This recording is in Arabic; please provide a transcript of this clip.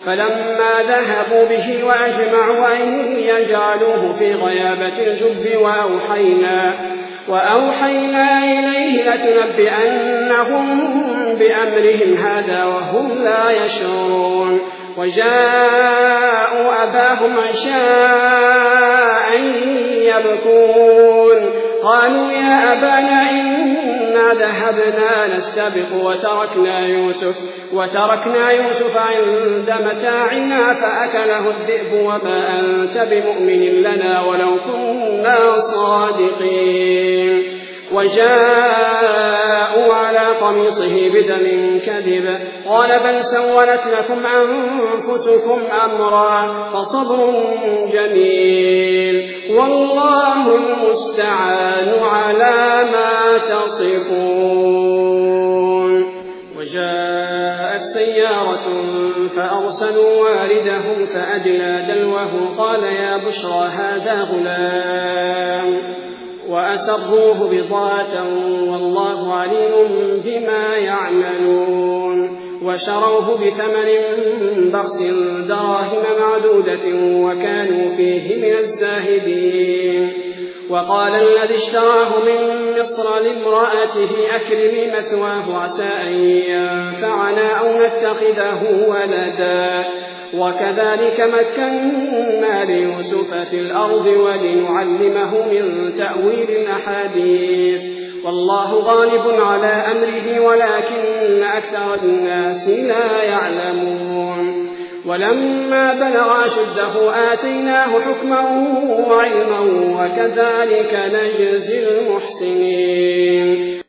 فلما ذهبوا به وأجمعوا أن يجعلوه في غيابة الجب وأوحينا إليه لتنبئنهم بأمرهم هذا وهم لا يشعرون. وجاءوا أباهم عشاء يبكون قالوا يا أبانا إنا ذهبنا نستبق وتركنا يوسف عند متاعنا فأكله الذئب وما أنت بمؤمن لنا ولو كنا صادقين. وجاءوا على قميصه بدم كذب قال بل سولت لكم أنفسكم أمرا فصبر جميل والله المستعان على ما تصفون. وجاءت سيارة فأرسلوا واردهم فأدلى دلوه قال يا بشرى هذا غلام وأسروه بضاعة والله عليم بما يعملون. وشروه بثمن بخس دراهم معدودة وكانوا فيه من الزاهدين. وقال الذي اشتراه من مصر لامرأته أكرمي مثواه عسى أن ينفعنا أو نتخذه ولدا وكذلك مكنا ليوسف في الأرض ولنعلمه من تأويل الأحاديث والله غالب على أمره ولكن أكثر الناس لا يعلمون. ولما بلغ أشده آتيناه حكما وعلما وكذلك نجزي المحسنين.